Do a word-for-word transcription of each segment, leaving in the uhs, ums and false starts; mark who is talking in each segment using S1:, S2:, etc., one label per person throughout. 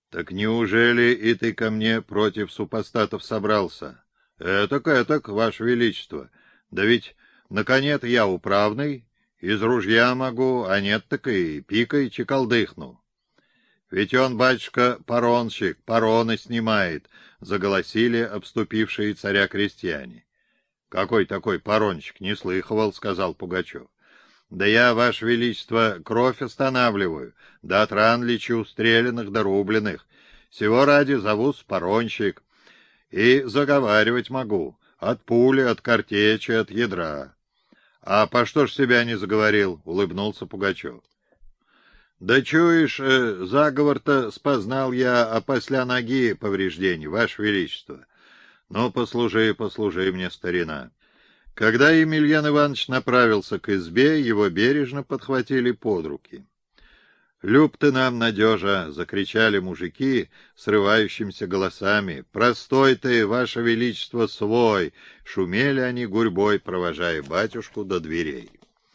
S1: Так неужели и ты ко мне против супостатов собрался? Этак, этак, ваше величество. Да ведь на коне-то я управный, из ружья могу, а нет так и пикой чекалдыхну. Ведь он, батюшка, паронщик, пароны снимает, — заголосили обступившие царя крестьяне. — Какой такой паронщик? Не слыхивал, — сказал Пугачев. — Да я, ваше величество, кровь останавливаю, да от ран лечу, стрелянных да рубленых. Всего ради зовусь паронщик, и заговаривать могу, от пули, от картечи, от ядра. — А по что ж себя не заговорил? — улыбнулся Пугачев. — Да чуешь, э, заговор-то спознал я, а после ноги повреждений, ваше величество. Ну, послужи, послужи мне, старина. Когда Емельян Иванович направился к избе, его бережно подхватили под руки. — Люб ты нам, надежа! — закричали мужики срывающимися голосами. — Простой ты, ваше величество, свой! — шумели они гурьбой, провожая батюшку до дверей.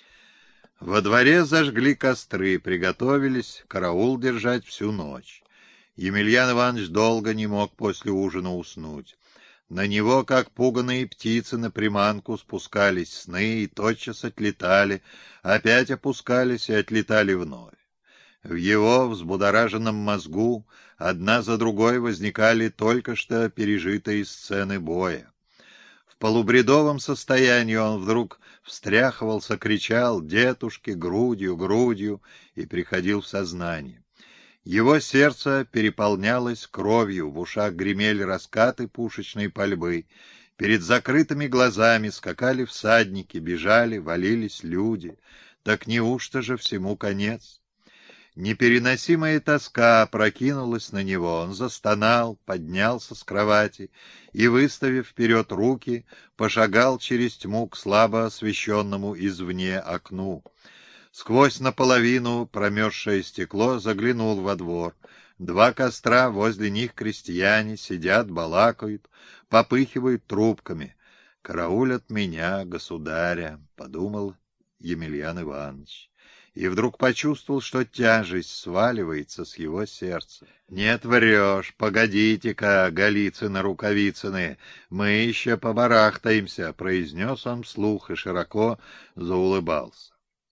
S1: Во дворе зажгли костры, приготовились караул держать всю ночь. Емельян Иванович долго не мог после ужина уснуть. На него, как пуганые птицы на приманку, спускались сны и тотчас отлетали, опять опускались и отлетали вновь. В его взбудораженном мозгу одна за другой возникали только что пережитые сцены боя. В полубредовом состоянии он вдруг встряхивался, кричал «Детушки!» грудью, грудью и приходил в сознание. Его сердце переполнялось кровью, в ушах гремели раскаты пушечной пальбы, перед закрытыми глазами скакали всадники, бежали, валились люди. Так неужто же всему конец? Непереносимая тоска опрокинулась на него, он застонал, поднялся с кровати и, выставив вперед руки, пошагал через тьму к слабо освещенному извне окну. Сквозь наполовину промерзшее стекло заглянул во двор. Два костра, возле них крестьяне сидят, балакают, попыхивают трубками. «Караулят меня, государя», — подумал Емельян Иванович. И вдруг почувствовал, что тяжесть сваливается с его сердца. «Нет, врешь, погодите-ка, Голицыны-Рукавицыны, мы еще побарахтаемся», — произнес он вслух и широко заулыбался.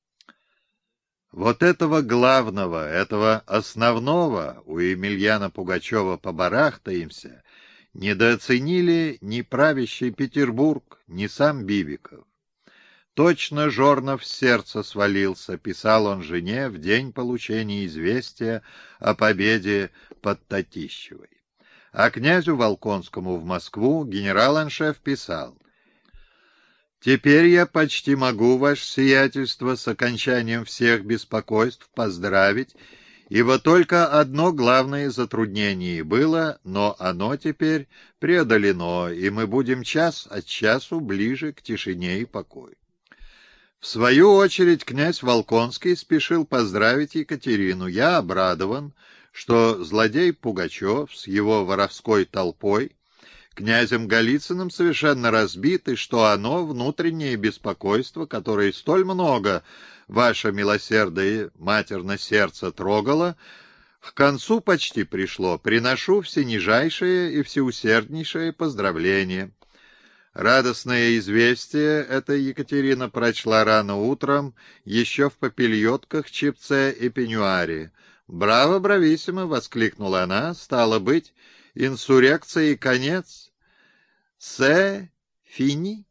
S1: Вот этого главного, этого основного у Емельяна Пугачева «побарахтаемся» недооценили ни правящий Петербург, ни сам Бибиков. Точно Жорнов с сердца свалился, писал он жене в день получения известия о победе под Татищевой. А князю Волконскому в Москву генерал-аншеф писал: «Теперь я почти могу, ваше сиятельство, с окончанием всех беспокойств поздравить, ибо только одно главное затруднение было, но оно теперь преодолено, и мы будем час от часу ближе к тишине и покою». В свою очередь князь Волконский спешил поздравить Екатерину. «Я обрадован, что злодей Пугачев с его воровской толпой князем Голицыным совершенно разбит, и что оно, внутреннее беспокойство, которое столь много ваше милосердие матерно сердце трогало, к концу почти пришло. Приношу всенижайшее и всеусерднейшее поздравление». Радостное известие это Екатерина прочла рано утром, еще в попельотках, чепце и пеньюаре. «Браво, брависсимо!» — воскликнула она. «Стало быть, инсуррекции конец. Се фини».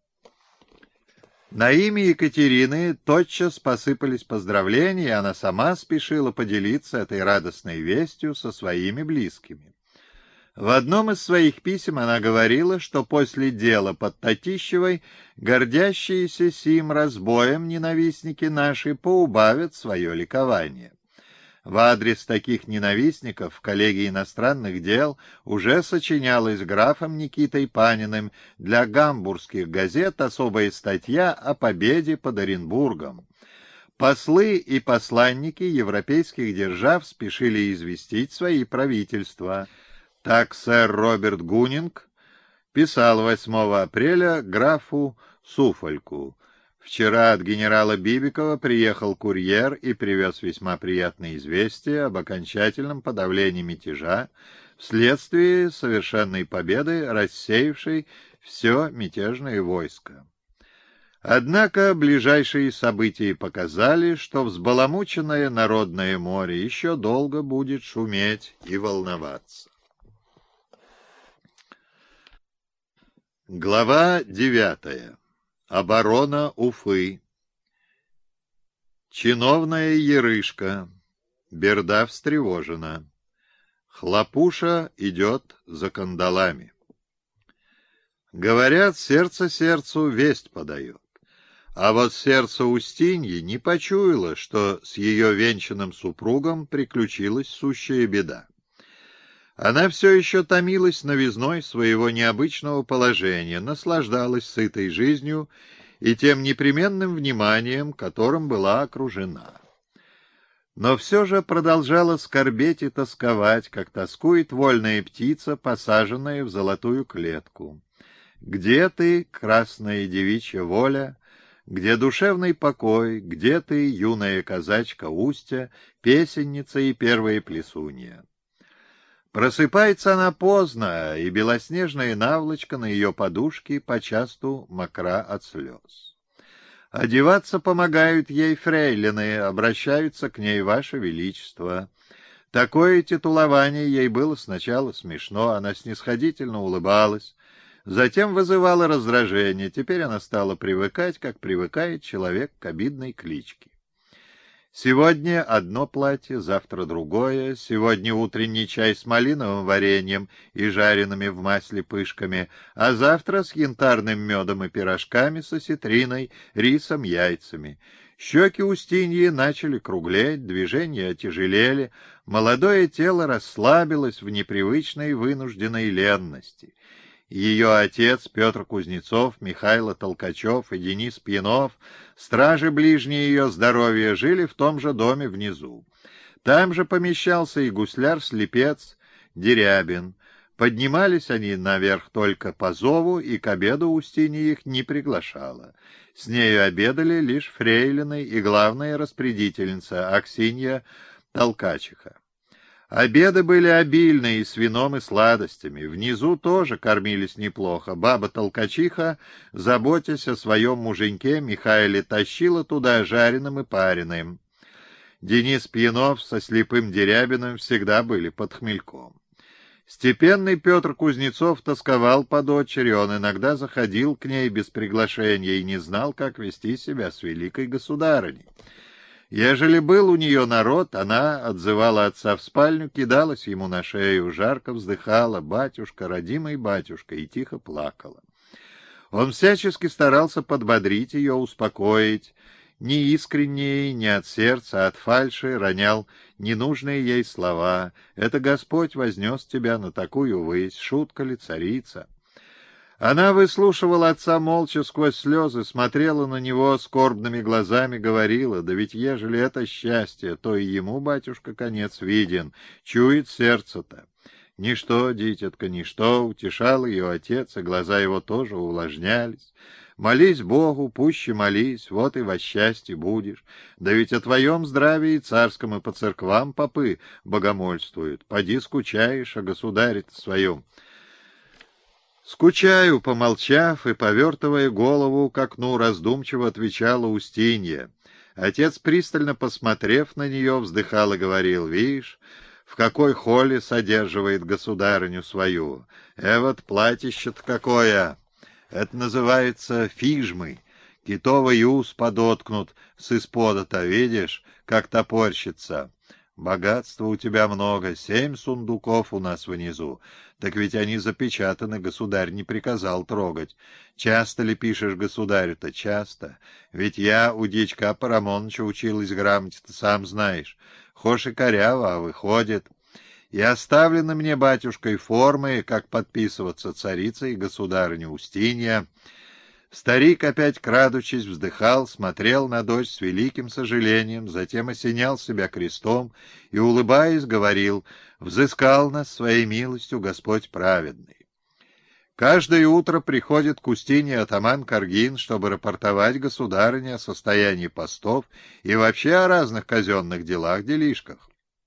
S1: На имя Екатерины тотчас посыпались поздравления, и она сама спешила поделиться этой радостной вестью со своими близкими. В одном из своих писем она говорила, что после дела под Татищевой гордящиеся сим разбоем ненавистники наши поубавят свое ликование. В адрес таких ненавистников в коллегии иностранных дел уже сочинялась графом Никитой Паниным для гамбургских газет особая статья о победе под Оренбургом. Послы и посланники европейских держав спешили известить свои правительства. Так сэр Роберт Гунинг писал восьмого апреля графу Суффольку: Вчера от генерала Бибикова приехал курьер и привез весьма приятное известие об окончательном подавлении мятежа вследствие совершенной победы, рассеявшей все мятежное войско. Однако ближайшие события показали, что взбаламученное народное море еще долго будет шуметь и волноваться. Глава девятая. Оборона Уфы. Чиновная ярышка. Берда встревожена. Хлопуша идет за кандалами. Говорят, сердце сердцу весть подает. А вот сердце Устиньи не почуяло, что с ее венчанным супругом приключилась сущая беда. Она все еще томилась новизной своего необычного положения, наслаждалась сытой жизнью и тем непременным вниманием, которым была окружена. Но все же продолжала скорбеть и тосковать, как тоскует вольная птица, посаженная в золотую клетку. Где ты, красная девичья воля, где душевный покой, где ты, юная казачка Устья, песенница и первая плесунья? Просыпается она поздно, и белоснежная наволочка на ее подушке почасту мокра от слез. Одеваться помогают ей фрейлины, обращаются к ней Ваше Величество. Такое титулование ей было сначала смешно, она снисходительно улыбалась, затем вызывала раздражение, теперь она стала привыкать, как привыкает человек к обидной кличке. Сегодня одно платье, завтра другое, сегодня утренний чай с малиновым вареньем и жареными в масле пышками, а завтра с янтарным медом и пирожками с осетриной, рисом, яйцами. Щеки Устиньи начали круглеть, движения отяжелели, молодое тело расслабилось в непривычной вынужденной ленности. Ее отец Петр Кузнецов, Михайло Толкачев и Денис Пьянов, стражи ближние ее здоровья, жили в том же доме внизу. Там же помещался и гусляр-слепец Дерябин. Поднимались они наверх только по зову, и к обеду Устинья их не приглашала. С нею обедали лишь фрейлины и главная распорядительница Аксинья Толкачиха. Обеды были обильные и с вином, и сладостями. Внизу тоже кормились неплохо. Баба-толкачиха, заботясь о своем муженьке, Михаиле тащила туда жареным и пареным. Денис Пьянов со слепым Дерябиным всегда были под хмельком. Степенный Петр Кузнецов тосковал по дочери, он иногда заходил к ней без приглашения и не знал, как вести себя с великой государыней. Ежели был у нее народ, она отзывала отца в спальню, кидалась ему на шею, жарко вздыхала: «Батюшка, родимый батюшка», и тихо плакала. Он всячески старался подбодрить ее, успокоить, не искренне, не от сердца, а от фальши ронял ненужные ей слова: «Это Господь вознес тебя на такую высь, шутка ли, царица?» Она выслушивала отца молча сквозь слезы, смотрела на него скорбными глазами, говорила: «Да ведь ежели это счастье, то и ему, батюшка, конец виден, чует сердце-то». «Ничто, дитятка, ничто», — утешал ее отец, и глаза его тоже увлажнялись. «Молись Богу, пуще молись, вот и во счастье будешь. Да ведь о твоем здравии царском и по церквам попы богомольствуют. Поди скучаешь о государе-то своем». «Скучаю», — помолчав и повертывая голову к окну, раздумчиво отвечала Устинья. Отец, пристально посмотрев на нее, вздыхал и говорил: «Видишь, в какой холле содерживает государыню свою. Э, вот платьище-то какое! Это называется фижмой. Китовый ус подоткнут с испода-то, видишь, как топорщится. Богатства у тебя много, семь сундуков у нас внизу. Так ведь они запечатаны, государь не приказал трогать. Часто ли пишешь государю-то? Часто. Ведь я у дьячка Парамоныча училась грамоте, ты сам знаешь. Хошь и коряво, а выходит. И оставлены мне батюшкой формы, как подписываться царица и государыня Устинья». Старик, опять крадучись, вздыхал, смотрел на дочь с великим сожалением, затем осенял себя крестом и, улыбаясь, говорил: «Взыскал нас своей милостью Господь праведный». Каждое утро приходит к Устинье атаман Каргин, чтобы рапортовать государыне о состоянии постов и вообще о разных казенных делах-делишках.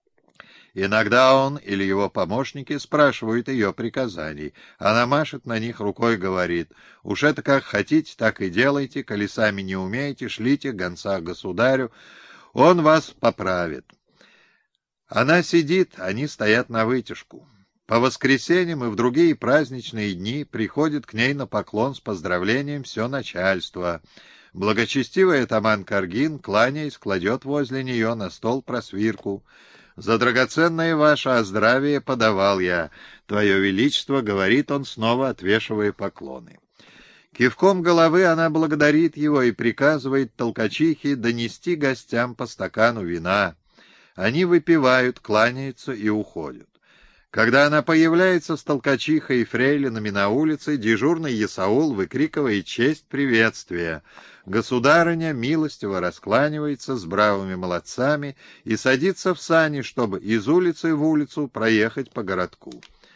S1: Иногда он или его помощники спрашивают ее приказаний. Она машет на них рукой, говорит: «Уж это как хотите, так и делайте, коли сами не умеете, шлите гонца к государю, он вас поправит». Она сидит, они стоят навытяжку. По воскресеньям и в другие праздничные дни приходит к ней на поклон с поздравлением все начальство. Благочестивый атаман Каргин, кланяясь, кладет возле нее на стол просвирку. «За драгоценное ваше оздравие подавал я, Твое Величество», — говорит он, снова отвешивая поклоны. Кивком головы она благодарит его и приказывает толкачихе донести гостям по стакану вина. Они выпивают, кланяются и уходят. Когда она появляется с толкачихой и фрейлинами на улице, дежурный Есаул выкрикивает честь приветствия. Государыня милостиво раскланивается с бравыми молодцами и садится в сани, чтобы из улицы в улицу проехать по городку.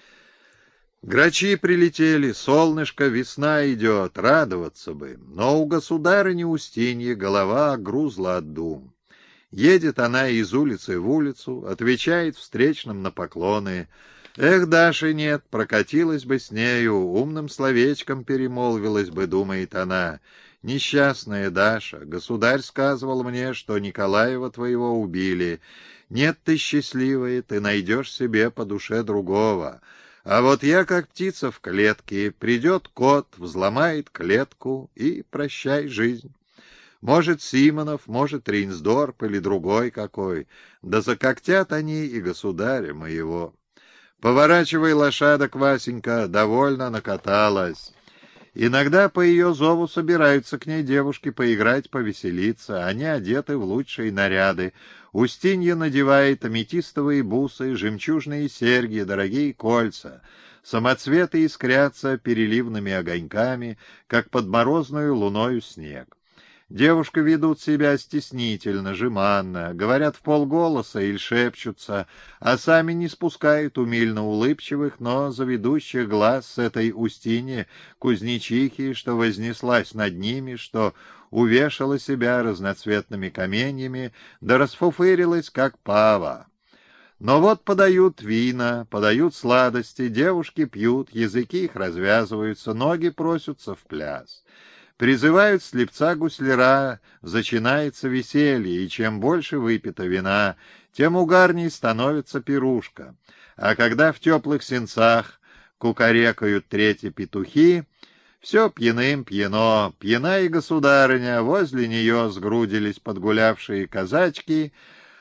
S1: Грачи прилетели, солнышко, весна идет, радоваться бы, но у государыни Устиньи голова огрузла от дум. Едет она из улицы в улицу, отвечает встречным на поклоны. Эх, Даши нет, прокатилась бы с нею, умным словечком перемолвилась бы, думает она. Несчастная Даша, государь сказывал мне, что Николаева твоего убили. Нет, ты счастливая, ты найдешь себе по душе другого. А вот я как птица в клетке, придет кот, взломает клетку и прощай жизнь. Может, Симонов, может, Рейнсдорп или другой какой. Да закоктят они и государя моего. Поворачивай лошадок, Васенька, довольно накаталась. Иногда по ее зову собираются к ней девушки поиграть, повеселиться. Они одеты в лучшие наряды. Устинья надевает аметистовые бусы, жемчужные серьги, дорогие кольца. Самоцветы искрятся переливными огоньками, как под морозную луною снег. Девушки ведут себя стеснительно, жеманно, говорят вполголоса или шепчутся, а сами не спускают умильно улыбчивых, но заведущих глаз с этой Устиньи кузнечихи, что вознеслась над ними, что увешала себя разноцветными каменьями, да расфуфырилась, как пава. Но вот подают вина, подают сладости, девушки пьют, языки их развязываются, ноги просятся в пляс. Призывают слепца-гусляра, зачинается веселье, и чем больше выпито вина, тем угарней становится пирушка. А когда в теплых сенцах кукарекают третьи петухи, все пьяным пьяно, пьяна и государыня, возле нее сгрудились подгулявшие казачки.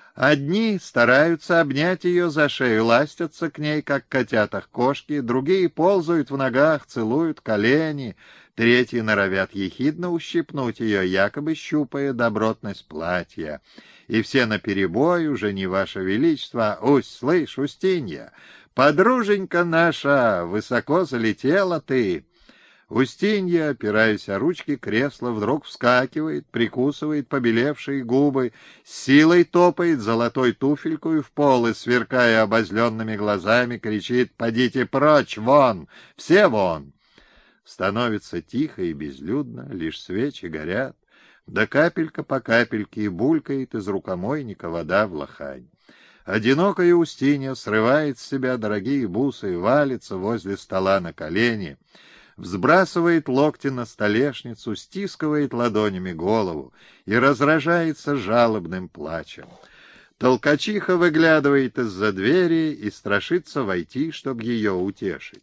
S1: Одни стараются обнять ее за шею, ластятся к ней, как котятах кошки, другие ползают в ногах, целуют колени, третьи норовят ехидно ущипнуть ее, якобы щупая добротность платья. И все наперебой, уже не ваше величество, «Усь, слышь, Устинья, подруженька наша, высоко залетела ты». Устинья, опираясь о ручки кресла, вдруг вскакивает, прикусывает побелевшие губы, с силой топает золотой туфелькой в пол и, сверкая обозленными глазами, кричит: «Подите прочь, вон, все вон!» Становится тихо и безлюдно, лишь свечи горят, да капелька по капельке и булькает из рукомойника вода в лохань. Одинокая Устинья срывает с себя дорогие бусы и валится возле стола на колени, взбрасывает локти на столешницу, стискивает ладонями голову и разражается жалобным плачем. Толкачиха выглядывает из-за двери и страшится войти, чтобы ее утешить.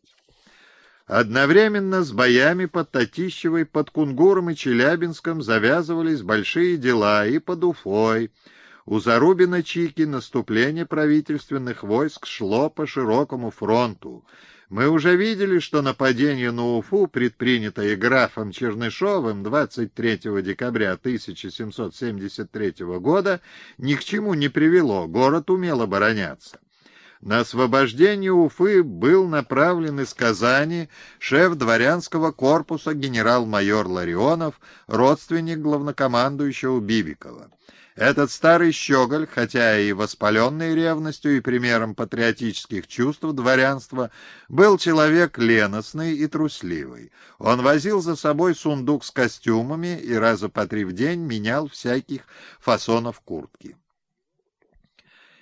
S1: Одновременно с боями под Татищевой, под Кунгуром и Челябинском завязывались большие дела и под Уфой. У Зарубина-Чики наступление правительственных войск шло по широкому фронту. Мы уже видели, что нападение на Уфу, предпринятое графом Чернышовым двадцать третьего декабря тысяча семьсот семьдесят третьего года, ни к чему не привело, город умел обороняться. На освобождение Уфы был направлен из Казани шеф дворянского корпуса генерал-майор Ларионов, родственник главнокомандующего Бибикова. Этот старый щеголь, хотя и воспаленный ревностью и примером патриотических чувств дворянства, был человек леностный и трусливый. Он возил за собой сундук с костюмами и раза по три в день менял всяких фасонов куртки.